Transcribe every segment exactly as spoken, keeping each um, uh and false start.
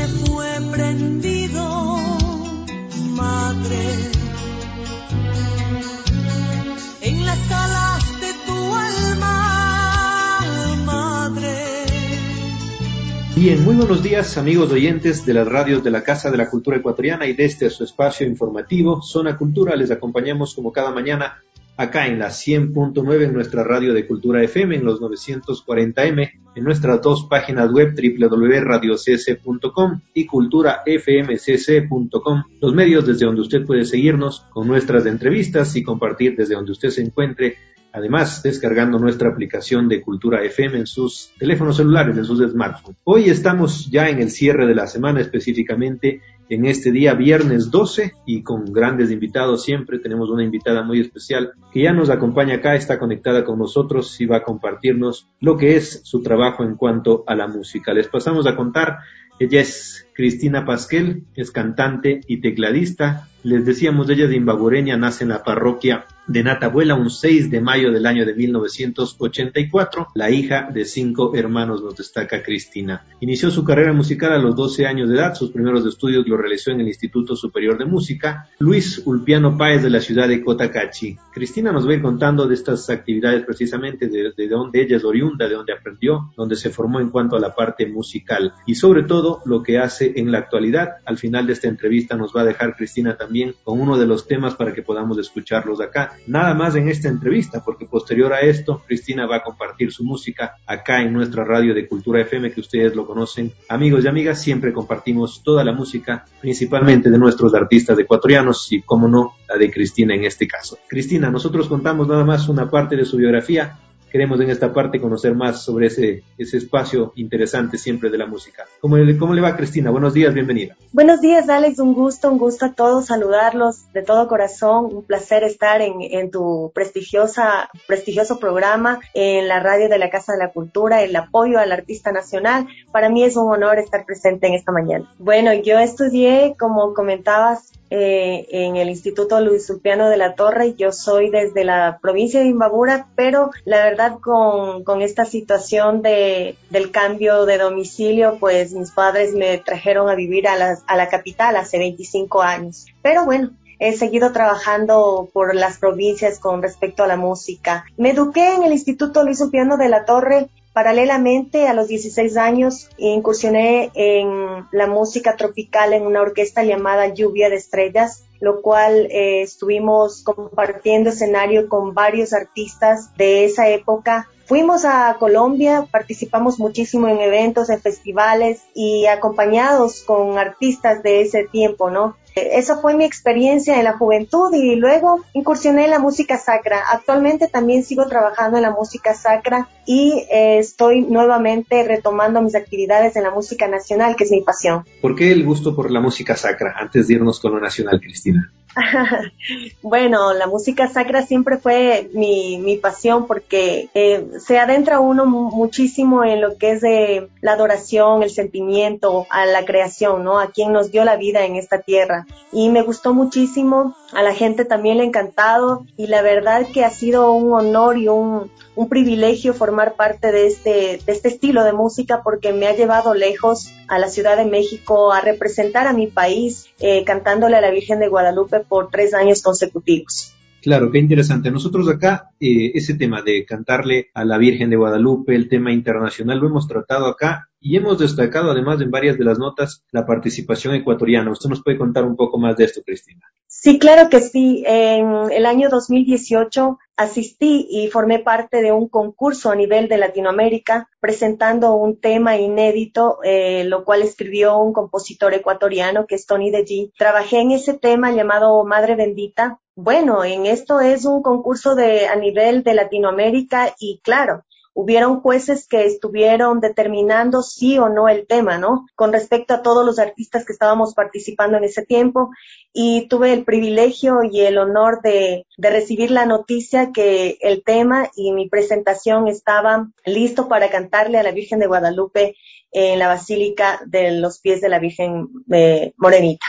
me fue prendido, madre, en las alas de tu alma, madre. Bien, muy buenos días, amigos oyentes de las radios de la Casa de la Cultura Ecuatoriana y de este su espacio informativo, Zona Cultura. Les acompañamos como cada mañana acá en la cien punto nueve en nuestra radio de Cultura F M, en los novecientos cuarenta eme, en nuestras dos páginas web doble u doble u doble u punto radio c c punto com y cultura f m c c punto com, los medios desde donde usted puede seguirnos con nuestras entrevistas y compartir desde donde usted se encuentre, además descargando nuestra aplicación de Cultura F M en sus teléfonos celulares, en sus smartphones. Hoy estamos ya en el cierre de la semana, específicamente en este día viernes doce, y con grandes invitados siempre. Tenemos una invitada muy especial que ya nos acompaña acá, está conectada con nosotros y va a compartirnos lo que es su trabajo en cuanto a la música. Les pasamos a contar. Ella es Cristina Pasquel, es cantante y tecladista. Les decíamos, ella es de imbabureña, nace en la parroquia de Natabuela un seis de mayo del año de mil novecientos ochenta y cuatro. La hija de cinco hermanos, nos destaca Cristina. Inició su carrera musical a los doce años de edad. Sus primeros estudios los realizó en el Instituto Superior de Música Luis Ulpiano Páez de la ciudad de Cotacachi. Cristina nos va a ir contando de estas actividades precisamente, de, de dónde ella es oriunda, de dónde aprendió, dónde se formó en cuanto a la parte musical y sobre todo lo que hace en la actualidad. Al final de esta entrevista nos va a dejar Cristina también con uno de los temas para que podamos escucharlos acá. Nada más en esta entrevista, porque posterior a esto, Cristina va a compartir su música acá en nuestra radio de Cultura F M, que ustedes lo conocen. Amigos y amigas, siempre compartimos toda la música, principalmente de nuestros artistas ecuatorianos y, como no, la de Cristina en este caso. Cristina, nosotros contamos nada más una parte de su biografía. Queremos en esta parte conocer más sobre ese, ese espacio interesante siempre de la música. ¿Cómo, ¿Cómo le va, Cristina? Buenos días, bienvenida. Buenos días, Alex, un gusto, un gusto a todos, saludarlos de todo corazón, un placer estar en, en tu prestigiosa, prestigioso programa en la radio de la Casa de la Cultura, el apoyo al artista nacional. Para mí es un honor estar presente en esta mañana. Bueno, yo estudié, como comentabas, Eh, en el Instituto Luis Ulpiano de la Torre. Yo soy desde la provincia de Imbabura, pero la verdad con, con esta situación de, del cambio de domicilio, pues mis padres me trajeron a vivir a la, a la capital hace veinticinco años. Pero bueno, he seguido trabajando por las provincias con respecto a la música. Me eduqué en el Instituto Luis Ulpiano de la Torre. Paralelamente, a los dieciséis años, incursioné en la música tropical en una orquesta llamada Lluvia de Estrellas, lo cual eh, estuvimos compartiendo escenario con varios artistas de esa época. Fuimos a Colombia, participamos muchísimo en eventos, en festivales y acompañados con artistas de ese tiempo, ¿no? Esa fue mi experiencia en la juventud y luego incursioné en la música sacra. Actualmente también sigo trabajando en la música sacra y eh, estoy nuevamente retomando mis actividades en la música nacional, que es mi pasión. ¿Por qué el gusto por la música sacra? Antes de irnos con lo nacional, Cristina. Bueno, la música sacra siempre fue mi, mi pasión porque eh, se adentra uno muchísimo en lo que es de la adoración, el sentimiento a la creación, ¿no? A quien nos dio la vida en esta tierra. Y me gustó muchísimo, a la gente también le ha encantado y la verdad que ha sido un honor y un, un privilegio formar parte de este, de este estilo de música porque me ha llevado lejos a la Ciudad de México a representar a mi país eh, cantándole a la Virgen de Guadalupe por tres años consecutivos. Claro, qué interesante. Nosotros acá, eh, ese tema de cantarle a la Virgen de Guadalupe, el tema internacional, lo hemos tratado acá y hemos destacado además en varias de las notas la participación ecuatoriana. ¿Usted nos puede contar un poco más de esto, Cristina? Sí, claro que sí. En el año dos mil dieciocho asistí y formé parte de un concurso a nivel de Latinoamérica presentando un tema inédito, eh, lo cual escribió un compositor ecuatoriano que es Tony De G. Trabajé en ese tema llamado Madre Bendita. Bueno, en esto es un concurso de a nivel de Latinoamérica y claro, hubieron jueces que estuvieron determinando sí o no el tema, ¿no? Con respecto a todos los artistas que estábamos participando en ese tiempo y tuve el privilegio y el honor de, de recibir la noticia que el tema y mi presentación estaba listo para cantarle a la Virgen de Guadalupe en la Basílica de los Pies de la Virgen eh, Morenita.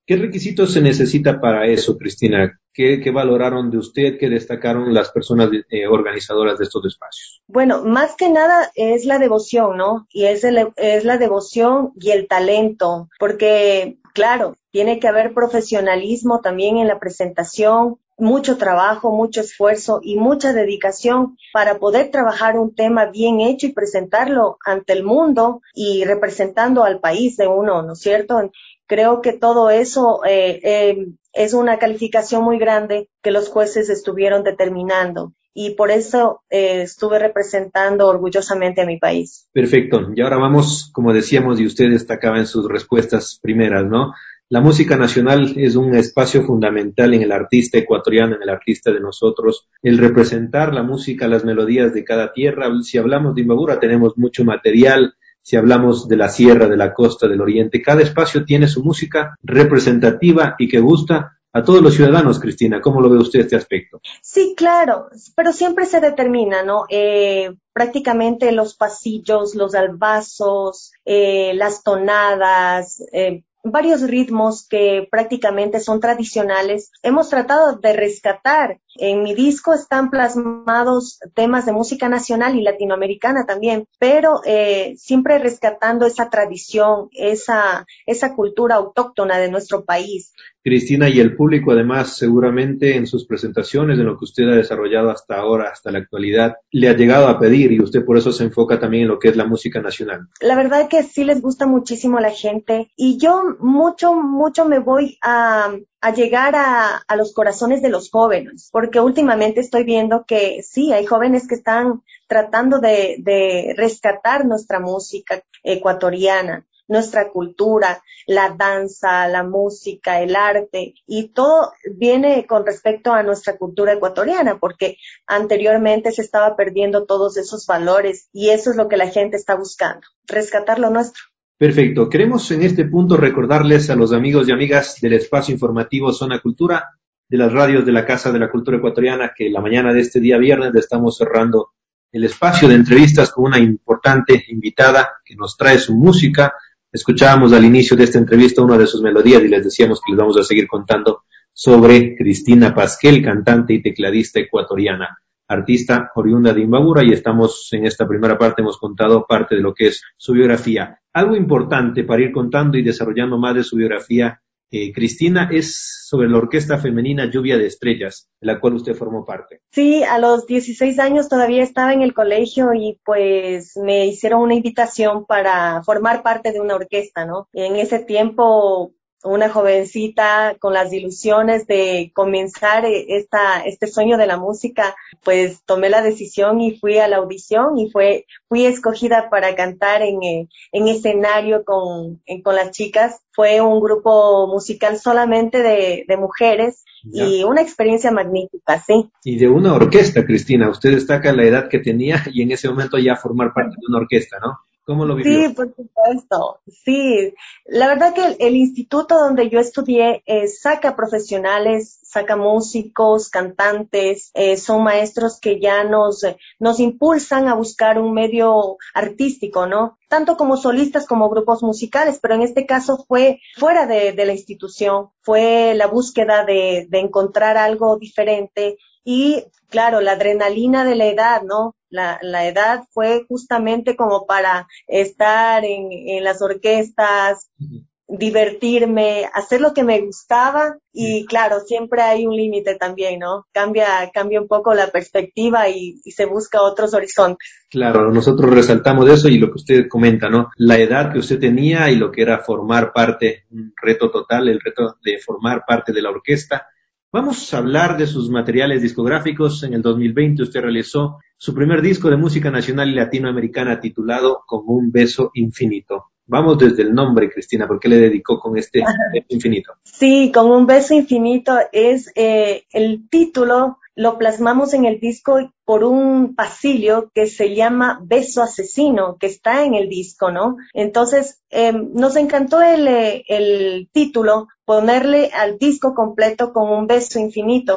¿Qué requisitos se necesita para eso, Cristina? ¿Qué, qué valoraron de usted? ¿Qué destacaron las personas eh, organizadoras de estos espacios? Bueno, más que nada es la devoción, ¿no? Y es, el, es la devoción y el talento, porque, claro, tiene que haber profesionalismo también en la presentación, mucho trabajo, mucho esfuerzo y mucha dedicación para poder trabajar un tema bien hecho y presentarlo ante el mundo y representando al país de uno, ¿no es cierto? Creo que todo eso eh, eh, es una calificación muy grande que los jueces estuvieron determinando y por eso eh, estuve representando orgullosamente a mi país. Perfecto. Y ahora vamos, como decíamos, y usted destacaba en sus respuestas primeras, ¿no? La música nacional es un espacio fundamental en el artista ecuatoriano, en el artista de nosotros. El representar la música, las melodías de cada tierra. Si hablamos de Imbabura, tenemos mucho material. Si hablamos de la sierra, de la costa, del oriente, cada espacio tiene su música representativa y que gusta a todos los ciudadanos, Cristina. ¿Cómo lo ve usted este aspecto? Sí, claro, pero siempre se determina, ¿no? Eh, prácticamente los pasillos, los albazos, eh, las tonadas, eh, varios ritmos que prácticamente son tradicionales. Hemos tratado de rescatar. En mi disco están plasmados temas de música nacional y latinoamericana también, pero eh, siempre rescatando esa tradición, esa, esa cultura autóctona de nuestro país. Cristina, y el público además seguramente en sus presentaciones, en lo que usted ha desarrollado hasta ahora, hasta la actualidad, le ha llegado a pedir y usted por eso se enfoca también en lo que es la música nacional. La verdad que sí les gusta muchísimo a la gente y yo mucho, mucho me voy a, a llegar a, a los corazones de los jóvenes, porque últimamente estoy viendo que sí, hay jóvenes que están tratando de, de rescatar nuestra música ecuatoriana, nuestra cultura, la danza, la música, el arte, y todo viene con respecto a nuestra cultura ecuatoriana, porque anteriormente se estaba perdiendo todos esos valores y eso es lo que la gente está buscando, rescatar lo nuestro. Perfecto. Queremos en este punto recordarles a los amigos y amigas del espacio informativo Zona Cultura, de las radios de la Casa de la Cultura Ecuatoriana, que la mañana de este día viernes le estamos cerrando el espacio de entrevistas con una importante invitada que nos trae su música. Escuchábamos al inicio de esta entrevista una de sus melodías y les decíamos que les vamos a seguir contando sobre Cristina Pasquel, cantante y tecladista ecuatoriana, artista oriunda de Imbabura, y estamos en esta primera parte, hemos contado parte de lo que es su biografía. Algo importante para ir contando y desarrollando más de su biografía, eh, Cristina, es sobre la orquesta femenina Lluvia de Estrellas, de la cual usted formó parte. Sí, a los dieciséis años todavía estaba en el colegio y pues me hicieron una invitación para formar parte de una orquesta, ¿no? Y en ese tiempo, una jovencita con las ilusiones de comenzar esta, este sueño de la música, pues tomé la decisión y fui a la audición y fue, fui escogida para cantar en, en escenario con, en, con las chicas. Fue un grupo musical solamente de, de mujeres. ¿Ya? Y una experiencia magnífica, sí. Y de una orquesta, Cristina, usted destaca la edad que tenía y en ese momento ya formar parte de una orquesta, ¿no? ¿Cómo lo vivió? Sí, por supuesto, sí. La verdad que el, el instituto donde yo estudié eh, saca profesionales, saca músicos, cantantes, eh, son maestros que ya nos, nos impulsan a buscar un medio artístico, ¿no? Tanto como solistas como grupos musicales, pero en este caso fue fuera de, de la institución, fue la búsqueda de, de encontrar algo diferente y, claro, la adrenalina de la edad, ¿no? La, la edad fue justamente como para estar en, en las orquestas, uh-huh. divertirme, hacer lo que me gustaba y, claro, siempre hay un límite también, ¿no? Cambia, cambia un poco la perspectiva y, y se busca otros horizontes. Claro, nosotros resaltamos eso y lo que usted comenta, ¿no? La edad que usted tenía y lo que era formar parte, un reto total, el reto de formar parte de la orquesta. Vamos a hablar de sus materiales discográficos. En el dos mil veinte usted realizó su primer disco de música nacional y latinoamericana titulado Con un beso infinito. Vamos desde el nombre, Cristina, ¿por qué le dedicó con este beso infinito? Sí, Con un beso infinito es eh, el título, lo plasmamos en el disco por un pasillo que se llama Beso Asesino, que está en el disco, ¿no? Entonces, eh, nos encantó el, el título, ponerle al disco completo Con un beso infinito.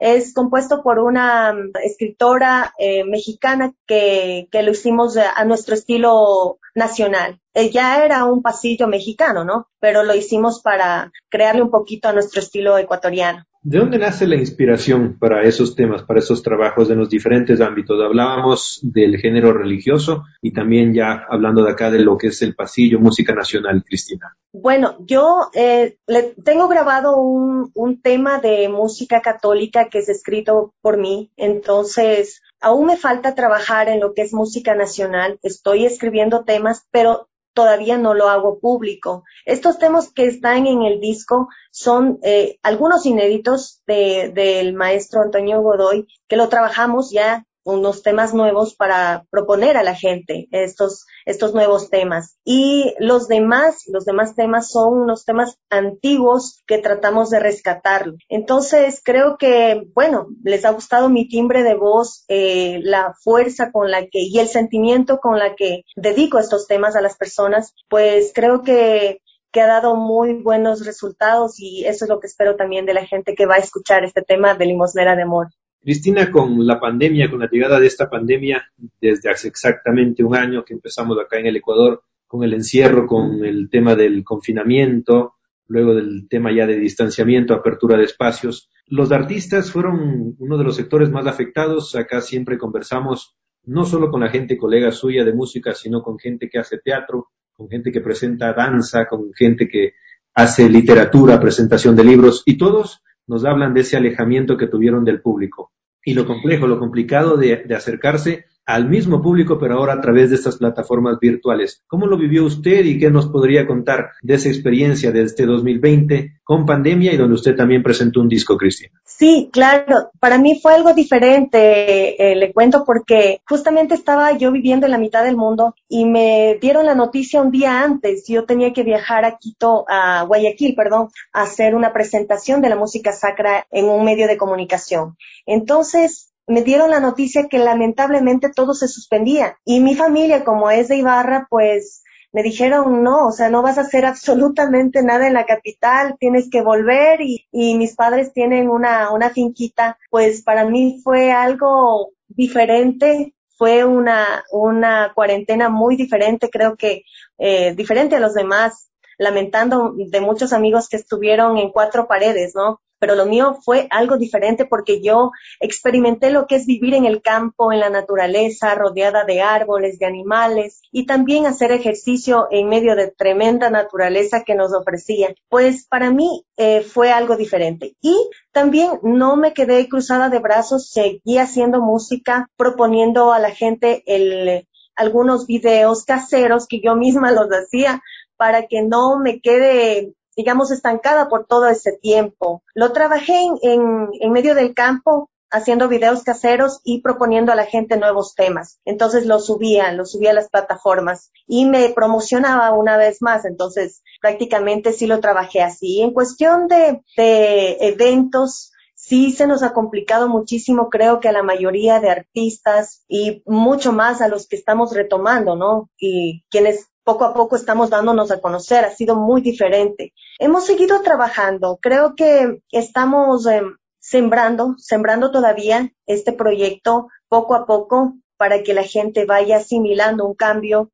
Es compuesto por una um, escritora eh, mexicana que, que lo hicimos a, a nuestro estilo nacional. Eh, ya era un pasillo mexicano, ¿no? Pero lo hicimos para crearle un poquito a nuestro estilo ecuatoriano. ¿De dónde nace la inspiración para esos temas, para esos trabajos en los diferentes ámbitos? Hablábamos del género religioso y también ya hablando de acá de lo que es el pasillo, música nacional, Cristina. Bueno, yo eh, le, tengo grabado un, un tema de música católica que es escrito por mí, entonces aún me falta trabajar en lo que es música nacional. Estoy escribiendo temas, pero todavía no lo hago público. Estos temas que están en el disco son eh, algunos inéditos de, del maestro Antonio Godoy, que lo trabajamos ya, unos temas nuevos para proponer a la gente estos, estos nuevos temas. Y los demás, los demás temas son unos temas antiguos que tratamos de rescatarlo. Entonces creo que, bueno, les ha gustado mi timbre de voz, eh, la fuerza con la que, y el sentimiento con la que dedico estos temas a las personas, pues creo que que ha dado muy buenos resultados y eso es lo que espero también de la gente que va a escuchar este tema de Limosnera de Amor. Cristina, con la pandemia, con la llegada de esta pandemia, desde hace exactamente un año que empezamos acá en el Ecuador, con el encierro, con el tema del confinamiento, luego del tema ya de distanciamiento, apertura de espacios, los artistas fueron uno de los sectores más afectados. Acá siempre conversamos no solo con la gente colega suya de música, sino con gente que hace teatro, con gente que presenta danza, con gente que hace literatura, presentación de libros, y todos nos hablan de ese alejamiento que tuvieron del público. Y lo complejo, lo complicado de, de acercarse al mismo público, pero ahora a través de estas plataformas virtuales. ¿Cómo lo vivió usted y qué nos podría contar de esa experiencia de este dos mil veinte con pandemia y donde usted también presentó un disco, Cristina? Sí, claro. Para mí fue algo diferente, eh, le cuento, porque justamente estaba yo viviendo en la mitad del mundo y me dieron la noticia un día antes. Yo tenía que viajar a Quito, a Guayaquil, perdón, a hacer una presentación de la música sacra en un medio de comunicación. Entonces, me dieron la noticia que lamentablemente todo se suspendía. Y mi familia, como es de Ibarra, pues me dijeron, no, o sea, no vas a hacer absolutamente nada en la capital, tienes que volver y, y mis padres tienen una, una finquita. Pues para mí fue algo diferente, fue una, una cuarentena muy diferente, creo que eh, diferente a los demás, lamentando de muchos amigos que estuvieron en cuatro paredes, ¿no? Pero lo mío fue algo diferente porque yo experimenté lo que es vivir en el campo, en la naturaleza, rodeada de árboles, de animales, y también hacer ejercicio en medio de tremenda naturaleza que nos ofrecía. Pues para mí eh, fue algo diferente. Y también no me quedé cruzada de brazos, seguí haciendo música, proponiendo a la gente el, algunos videos caseros que yo misma los hacía para que no me quede, digamos, estancada por todo ese tiempo. Lo trabajé en, en, en medio del campo, haciendo videos caseros y proponiendo a la gente nuevos temas. Entonces lo subía, lo subía a las plataformas y me promocionaba una vez más. Entonces prácticamente sí lo trabajé así. En cuestión de, de eventos, sí se nos ha complicado muchísimo, creo que a la mayoría de artistas y mucho más a los que estamos retomando, ¿no? Y quienes poco a poco estamos dándonos a conocer, ha sido muy diferente. Hemos seguido trabajando, creo que estamos eh, sembrando, sembrando todavía este proyecto poco a poco para que la gente vaya asimilando un cambio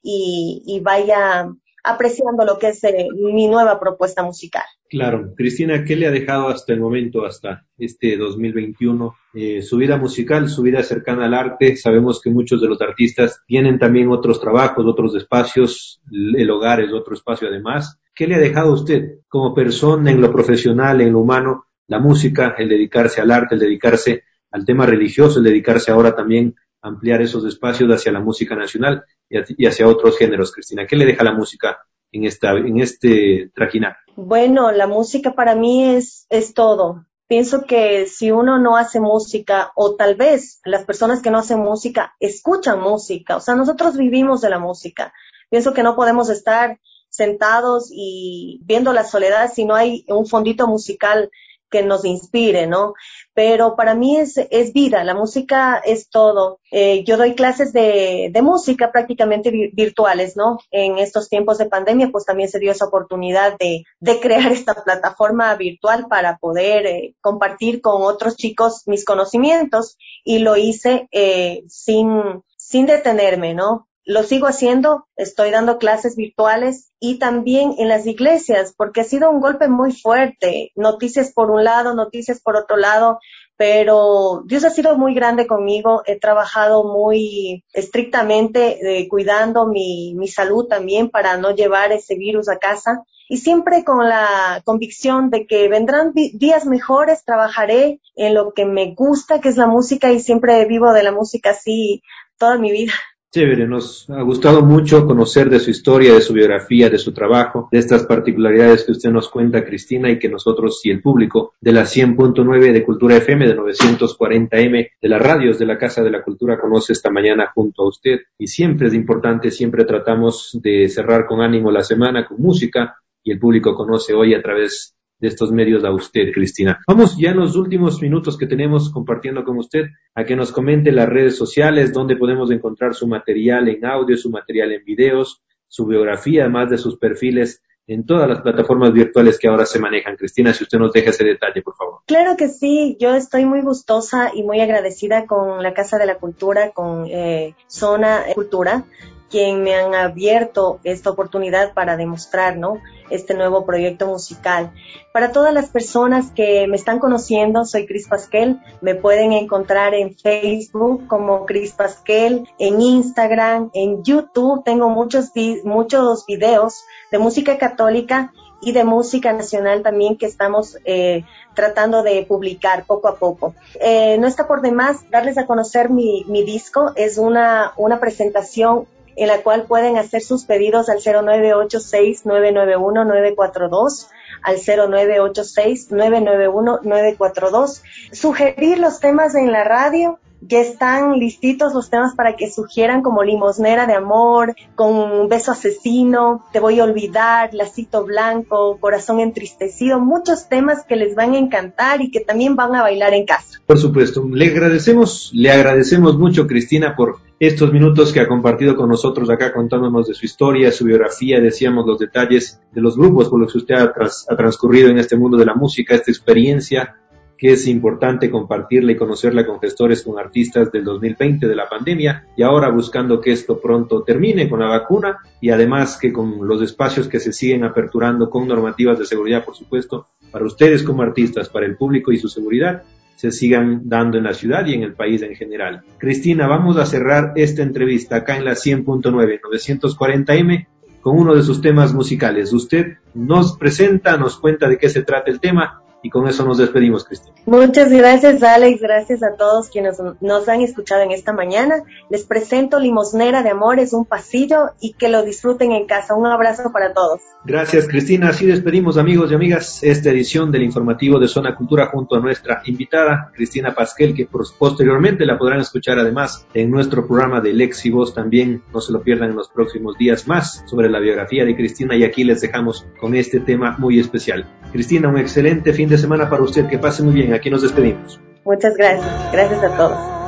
y, y vaya apreciando lo que es eh, mi nueva propuesta musical. Claro. Cristina, ¿qué le ha dejado hasta el momento, hasta este dos mil veintiuno? Eh, su vida musical, su vida cercana al arte. Sabemos que muchos de los artistas tienen también otros trabajos, otros espacios, el hogar es otro espacio además. ¿Qué le ha dejado a usted como persona en lo profesional, en lo humano, la música, el dedicarse al arte, el dedicarse al tema religioso, el dedicarse ahora también a ampliar esos espacios hacia la música nacional y hacia otros géneros, Cristina? ¿Qué le deja la música en esta, en este trajinar? Bueno, la música para mí es, es todo. Pienso que si uno no hace música, o tal vez las personas que no hacen música escuchan música, o sea, nosotros vivimos de la música. Pienso que no podemos estar sentados y viendo la soledad si no hay un fondito musical que nos inspire, ¿no? Pero para mí es, es vida, la música es todo. Eh, yo doy clases de, de música prácticamente vi- virtuales, ¿no? En estos tiempos de pandemia, pues también se dio esa oportunidad de, de crear esta plataforma virtual para poder eh, compartir con otros chicos mis conocimientos, y lo hice eh, sin, sin detenerme, ¿no? Lo sigo haciendo, estoy dando clases virtuales y también en las iglesias, porque ha sido un golpe muy fuerte, noticias por un lado, noticias por otro lado, pero Dios ha sido muy grande conmigo, he trabajado muy estrictamente eh, cuidando mi, mi salud también para no llevar ese virus a casa, y siempre con la convicción de que vendrán di- días mejores, trabajaré en lo que me gusta, que es la música, y siempre vivo de la música así toda mi vida. Chévere, nos ha gustado mucho conocer de su historia, de su biografía, de su trabajo, de estas particularidades que usted nos cuenta, Cristina, y que nosotros y el público de la cien punto nueve de Cultura F M, de novecientos cuarenta M, de las radios de la Casa de la Cultura, conoce esta mañana junto a usted. Y siempre es importante, siempre tratamos de cerrar con ánimo la semana, con música, y el público conoce hoy a través de estos medios a usted, Cristina. Vamos ya en los últimos minutos que tenemos compartiendo con usted a que nos comente las redes sociales, donde podemos encontrar su material en audio, su material en videos, su biografía, además de sus perfiles en todas las plataformas virtuales que ahora se manejan. Cristina, si usted nos deja ese detalle, por favor. Claro que sí, yo estoy muy gustosa y muy agradecida con la Casa de la Cultura, con eh, Zona Cultura, quien me han abierto esta oportunidad para demostrar, ¿no?, este nuevo proyecto musical. Para todas las personas que me están conociendo, soy Cris Pasquel, me pueden encontrar en Facebook como Cris Pasquel, en Instagram, en YouTube, tengo muchos, vi- muchos videos de música católica y de música nacional también que estamos eh, tratando de publicar poco a poco. Eh, no está por demás darles a conocer mi, mi disco, es una, una presentación en la cual pueden hacer sus pedidos al cero nueve ocho seis, nueve nueve uno, nueve cuatro dos, al cero nueve ocho seis, nueve nueve uno, nueve cuatro dos. Sugerir los temas en la radio, ya están listitos los temas para que sugieran, como Limosnera de Amor, con Un Beso Asesino, Te Voy a Olvidar, Lacito Blanco, Corazón Entristecido, muchos temas que les van a encantar y que también van a bailar en casa. Por supuesto, le agradecemos, le agradecemos mucho, Cristina, por estos minutos que ha compartido con nosotros acá, contándonos de su historia, su biografía, decíamos los detalles de los grupos por los que usted ha, tras, ha transcurrido en este mundo de la música, esta experiencia que es importante compartirla y conocerla con gestores, con artistas del dos mil veinte de la pandemia, y ahora buscando que esto pronto termine con la vacuna, y además que con los espacios que se siguen aperturando con normativas de seguridad, por supuesto, para ustedes como artistas, para el público y su seguridad, se sigan dando en la ciudad y en el país en general. Cristina, vamos a cerrar esta entrevista acá en la cien punto nueve, novecientos cuarenta M, con uno de sus temas musicales. Usted nos presenta, nos cuenta de qué se trata el tema, y con eso nos despedimos, Cristina. Muchas gracias, Alex, gracias a todos quienes nos han escuchado en esta mañana. Les presento Limosnera de Amor, es un pasillo, y que lo disfruten en casa. Un abrazo para todos. Gracias, Cristina. Así despedimos, amigos y amigas, esta edición del informativo de Zona Cultura junto a nuestra invitada, Cristina Pasquel, que posteriormente la podrán escuchar además en nuestro programa de Lex y Voz. También no se lo pierdan en los próximos días más sobre la biografía de Cristina, y aquí les dejamos con este tema muy especial. Cristina, un excelente fin de semana para usted. Que pase muy bien. Aquí nos despedimos. Muchas gracias. Gracias a todos.